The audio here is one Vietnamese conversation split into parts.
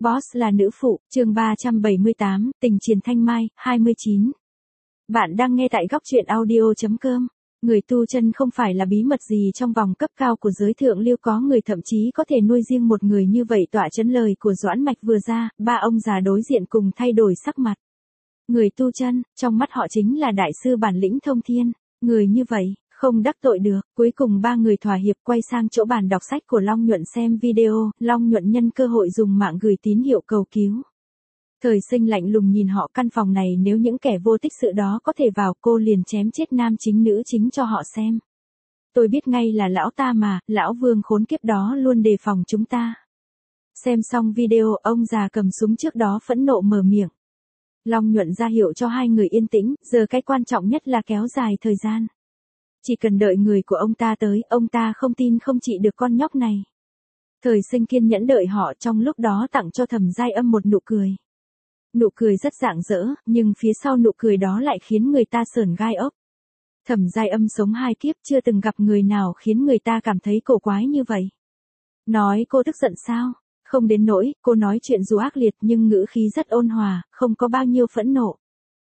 Boss là nữ phụ, chương 378, tình chiến thanh mai, 29. Bạn đang nghe tại góc truyện audio.com. Người tu chân không phải là bí mật gì trong vòng cấp cao của giới thượng lưu, có người thậm chí có thể nuôi riêng một người như vậy. Tọa chấn lời của Doãn Mạch vừa ra, ba ông già đối diện cùng thay đổi sắc mặt. Người tu chân, trong mắt họ chính là đại sư bản lĩnh thông thiên, người như vậy, không đắc tội được. Cuối cùng ba người thỏa hiệp quay sang chỗ bàn đọc sách của Long Nhuận xem video. Long Nhuận nhân cơ hội dùng mạng gửi tín hiệu cầu cứu. Thời Sinh lạnh lùng nhìn họ, căn phòng này nếu những kẻ vô tích sự đó có thể vào, cô liền chém chết nam chính nữ chính cho họ xem. Tôi biết ngay là lão ta mà, lão Vương khốn kiếp đó luôn đề phòng chúng ta. Xem xong video, ông già cầm súng trước đó phẫn nộ mở miệng. Long Nhuận ra hiệu cho hai người yên tĩnh, giờ cái quan trọng nhất là kéo dài thời gian. Chỉ cần đợi người của ông ta tới, ông ta không tin không trị được con nhóc này. Thời Sinh kiên nhẫn đợi họ, trong lúc đó tặng cho Thẩm Giai Âm một nụ cười. Nụ cười rất rạng rỡ, nhưng phía sau nụ cười đó lại khiến người ta sởn gai ốc. Thẩm Giai Âm sống 2 kiếp chưa từng gặp người nào khiến người ta cảm thấy cổ quái như vậy. Nói cô tức giận sao? Không đến nỗi, cô nói chuyện dù ác liệt nhưng ngữ khí rất ôn hòa, không có bao nhiêu phẫn nộ.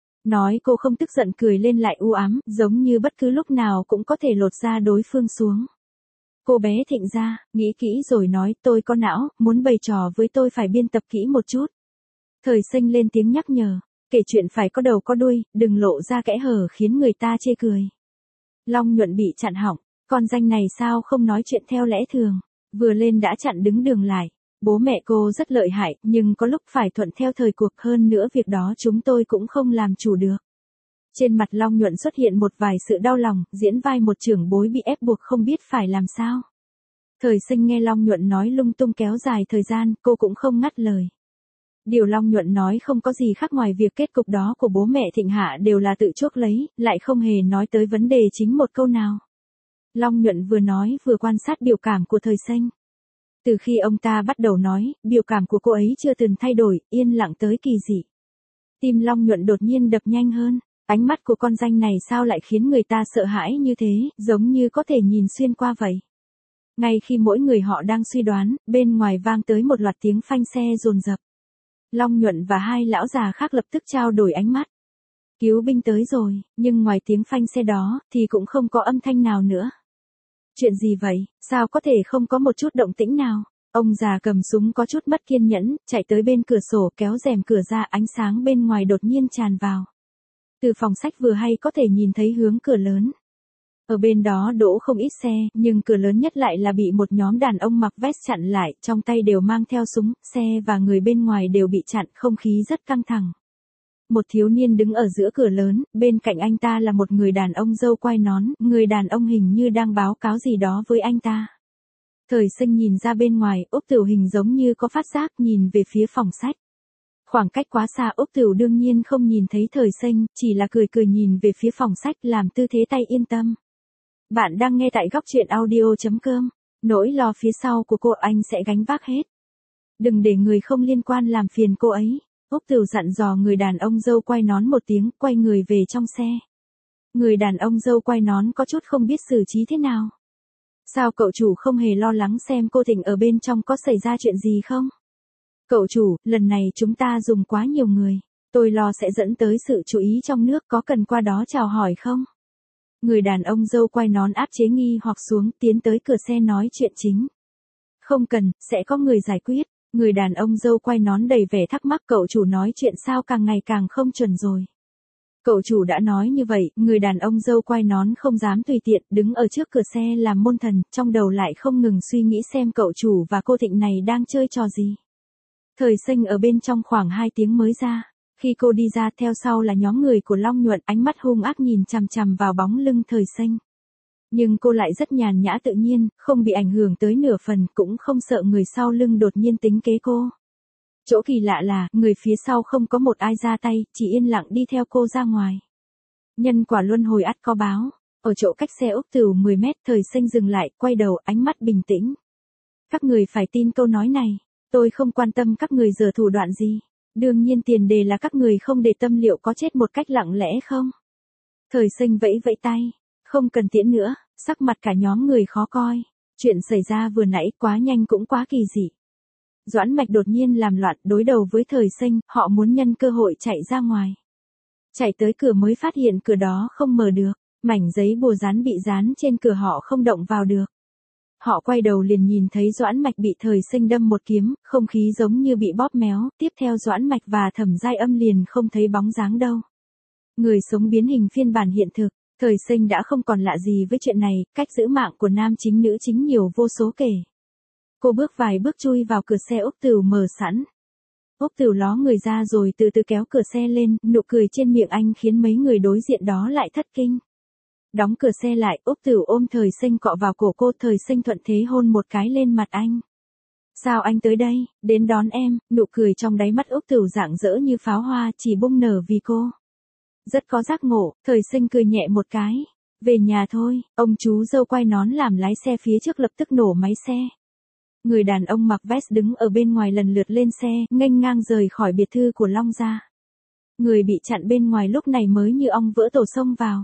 Nói cô không tức giận cười lên lại u ám, giống như bất cứ lúc nào cũng có thể lột da đối phương xuống. Cô bé Thịnh ra, nghĩ kỹ rồi nói, tôi có não, muốn bày trò với tôi phải biên tập kỹ một chút. Thời Sinh lên tiếng nhắc nhở, kể chuyện phải có đầu có đuôi, đừng lộ ra kẽ hở khiến người ta chê cười. Long Nhuận bị chặn họng, con danh này sao không nói chuyện theo lẽ thường, vừa lên đã chặn đứng đường lại. Bố mẹ cô rất lợi hại, nhưng có lúc phải thuận theo thời cuộc, hơn nữa việc đó chúng tôi cũng không làm chủ được. Trên mặt Long Nhuận xuất hiện một vài sự đau lòng, diễn vai một trưởng bối bị ép buộc không biết phải làm sao. Thời Sinh nghe Long Nhuận nói lung tung kéo dài thời gian, cô cũng không ngắt lời. Điều Long Nhuận nói không có gì khác ngoài việc kết cục đó của bố mẹ Thịnh Hạ đều là tự chuốc lấy, lại không hề nói tới vấn đề chính một câu nào. Long Nhuận vừa nói vừa quan sát biểu cảm của Thời Sinh. Từ khi ông ta bắt đầu nói, biểu cảm của cô ấy chưa từng thay đổi, yên lặng tới kỳ dị. Tim Long Nhuận đột nhiên đập nhanh hơn, ánh mắt của con danh này sao lại khiến người ta sợ hãi như thế, giống như có thể nhìn xuyên qua vậy. Ngay khi mỗi người họ đang suy đoán, bên ngoài vang tới một loạt tiếng phanh xe dồn dập. Long Nhuận và hai lão già khác lập tức trao đổi ánh mắt. Cứu binh tới rồi, nhưng ngoài tiếng phanh xe đó, thì cũng không có âm thanh nào nữa. Chuyện gì vậy, sao có thể không có một chút động tĩnh nào? Ông già cầm súng có chút mất kiên nhẫn, chạy tới bên cửa sổ kéo rèm cửa ra, ánh sáng bên ngoài đột nhiên tràn vào. Từ phòng sách vừa hay có thể nhìn thấy hướng cửa lớn. Ở bên đó đỗ không ít xe, nhưng cửa lớn nhất lại là bị một nhóm đàn ông mặc vest chặn lại, trong tay đều mang theo súng, xe và người bên ngoài đều bị chặn, không khí rất căng thẳng. Một thiếu niên đứng ở giữa cửa lớn, bên cạnh anh ta là một người đàn ông râu quai nón, người đàn ông hình như đang báo cáo gì đó với anh ta. Thời Sinh nhìn ra bên ngoài, Úc Tửu Hình giống như có phát giác nhìn về phía phòng sách. Khoảng cách quá xa, Úc Tửu đương nhiên không nhìn thấy Thời Sinh, chỉ là cười cười nhìn về phía phòng sách làm tư thế tay yên tâm. Bạn đang nghe tại góc truyện audio.com, nỗi lo phía sau của cô anh sẽ gánh vác hết. Đừng để người không liên quan làm phiền cô ấy. Úc Tửu dặn dò người đàn ông râu quai nón một tiếng, quay người về trong xe. Người đàn ông râu quai nón có chút không biết xử trí thế nào. Sao cậu chủ không hề lo lắng xem cô Thịnh ở bên trong có xảy ra chuyện gì không? Cậu chủ, lần này chúng ta dùng quá nhiều người. Tôi lo sẽ dẫn tới sự chú ý trong nước, có cần qua đó chào hỏi không? Người đàn ông râu quai nón áp chế nghi hoặc xuống, tiến tới cửa xe nói chuyện chính. Không cần, sẽ có người giải quyết. Người đàn ông râu quai nón đầy vẻ thắc mắc, cậu chủ nói chuyện sao càng ngày càng không chuẩn rồi. Cậu chủ đã nói như vậy, người đàn ông râu quai nón không dám tùy tiện, đứng ở trước cửa xe làm môn thần, trong đầu lại không ngừng suy nghĩ xem cậu chủ và cô Thịnh này đang chơi trò gì. Thời Sinh ở bên trong khoảng 2 tiếng mới ra. Khi cô đi ra, theo sau là nhóm người của Long Nhuận, ánh mắt hung ác nhìn chằm chằm vào bóng lưng Thời Sinh. Nhưng cô lại rất nhàn nhã tự nhiên, không bị ảnh hưởng tới nửa phần, cũng không sợ người sau lưng đột nhiên tính kế cô. Chỗ kỳ lạ là, người phía sau không có một ai ra tay, chỉ yên lặng đi theo cô ra ngoài. Nhân quả luân hồi ắt có báo. Ở chỗ cách xe Úc Tửu 10 mét, Thời Sinh dừng lại, quay đầu, ánh mắt bình tĩnh. Các người phải tin câu nói này, tôi không quan tâm các người giở thủ đoạn gì. Đương nhiên tiền đề là các người không để tâm liệu có chết một cách lặng lẽ không. Thời Sinh vẫy vẫy tay. Không cần tiễn nữa, sắc mặt cả nhóm người khó coi. Chuyện xảy ra vừa nãy quá nhanh cũng quá kỳ dị. Doãn Mạch đột nhiên làm loạn đối đầu với Thời Sinh, họ muốn nhân cơ hội chạy ra ngoài. Chạy tới cửa mới phát hiện cửa đó không mở được, mảnh giấy bùa dán bị dán trên cửa họ không động vào được. Họ quay đầu liền nhìn thấy Doãn Mạch bị Thời Sinh đâm một kiếm, không khí giống như bị bóp méo, tiếp theo Doãn Mạch và Thẩm Giai Âm liền không thấy bóng dáng đâu. Người sống biến hình phiên bản hiện thực, Thời Sinh đã không còn lạ gì với chuyện này, cách giữ mạng của nam chính nữ chính nhiều vô số kể. Cô bước vài bước chui vào cửa xe Úc Tửu mở sẵn. Úc Tửu ló người ra rồi từ từ kéo cửa xe lên, nụ cười trên miệng anh khiến mấy người đối diện đó lại thất kinh. Đóng cửa xe lại, Úc Tửu ôm Thời Sinh cọ vào cổ cô, Thời Sinh thuận thế hôn một cái lên mặt anh. Sao anh tới đây, đến đón em, nụ cười trong đáy mắt Úc Tửu rạng rỡ như pháo hoa chỉ bung nở vì cô. Rất có giác ngộ, Thời Sinh cười nhẹ một cái. Về nhà thôi, ông chú dâu quay nón làm lái xe phía trước lập tức nổ máy xe. Người đàn ông mặc vest đứng ở bên ngoài lần lượt lên xe, nghênh ngang rời khỏi biệt thự của Long gia. Người bị chặn bên ngoài lúc này mới như ong vỡ tổ xông vào.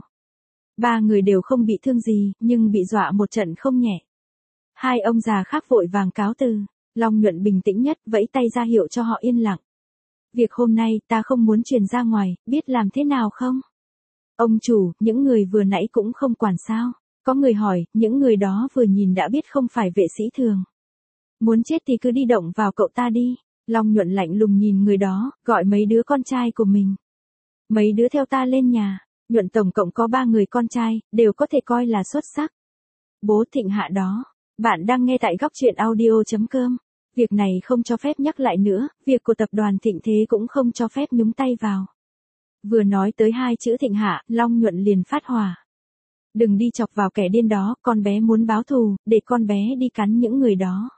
Ba người đều không bị thương gì, nhưng bị dọa một trận không nhẹ. Hai ông già khác vội vàng cáo từ. Long Nhuận bình tĩnh nhất, vẫy tay ra hiệu cho họ yên lặng. Việc hôm nay ta không muốn truyền ra ngoài, biết làm thế nào không? Ông chủ, những người vừa nãy cũng không quản sao? Có người hỏi, những người đó vừa nhìn đã biết không phải vệ sĩ thường. Muốn chết thì cứ đi động vào cậu ta đi. Long Nhuận lạnh lùng nhìn người đó, gọi mấy đứa con trai của mình. Mấy đứa theo ta lên nhà. Nhuận tổng cộng có 3 người con trai, đều có thể coi là xuất sắc. Bố Thịnh Hạ đó. Bạn đang nghe tại góc truyện audio.com. Việc này không cho phép nhắc lại nữa, việc của tập đoàn Thịnh Thế cũng không cho phép nhúng tay vào. Vừa nói tới 2 chữ Thịnh Hạ, Long Nhuận liền phát hỏa. Đừng đi chọc vào kẻ điên đó, con bé muốn báo thù, để con bé đi cắn những người đó.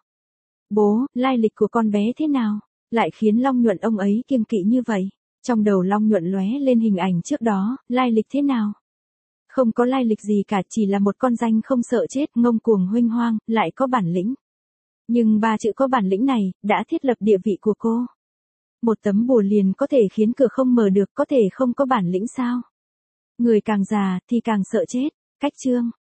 Bố, lai lịch của con bé thế nào? Lại khiến Long Nhuận ông ấy kiêng kỵ như vậy. Trong đầu Long Nhuận lóe lên hình ảnh trước đó, lai lịch thế nào? Không có lai lịch gì cả, chỉ là một con danh không sợ chết, ngông cuồng huênh hoang, lại có bản lĩnh. Nhưng 3 chữ có bản lĩnh này, đã thiết lập địa vị của cô. Một tấm bùa liền có thể khiến cửa không mở được, có thể không có bản lĩnh sao? Người càng già, thì càng sợ chết. Cách chương.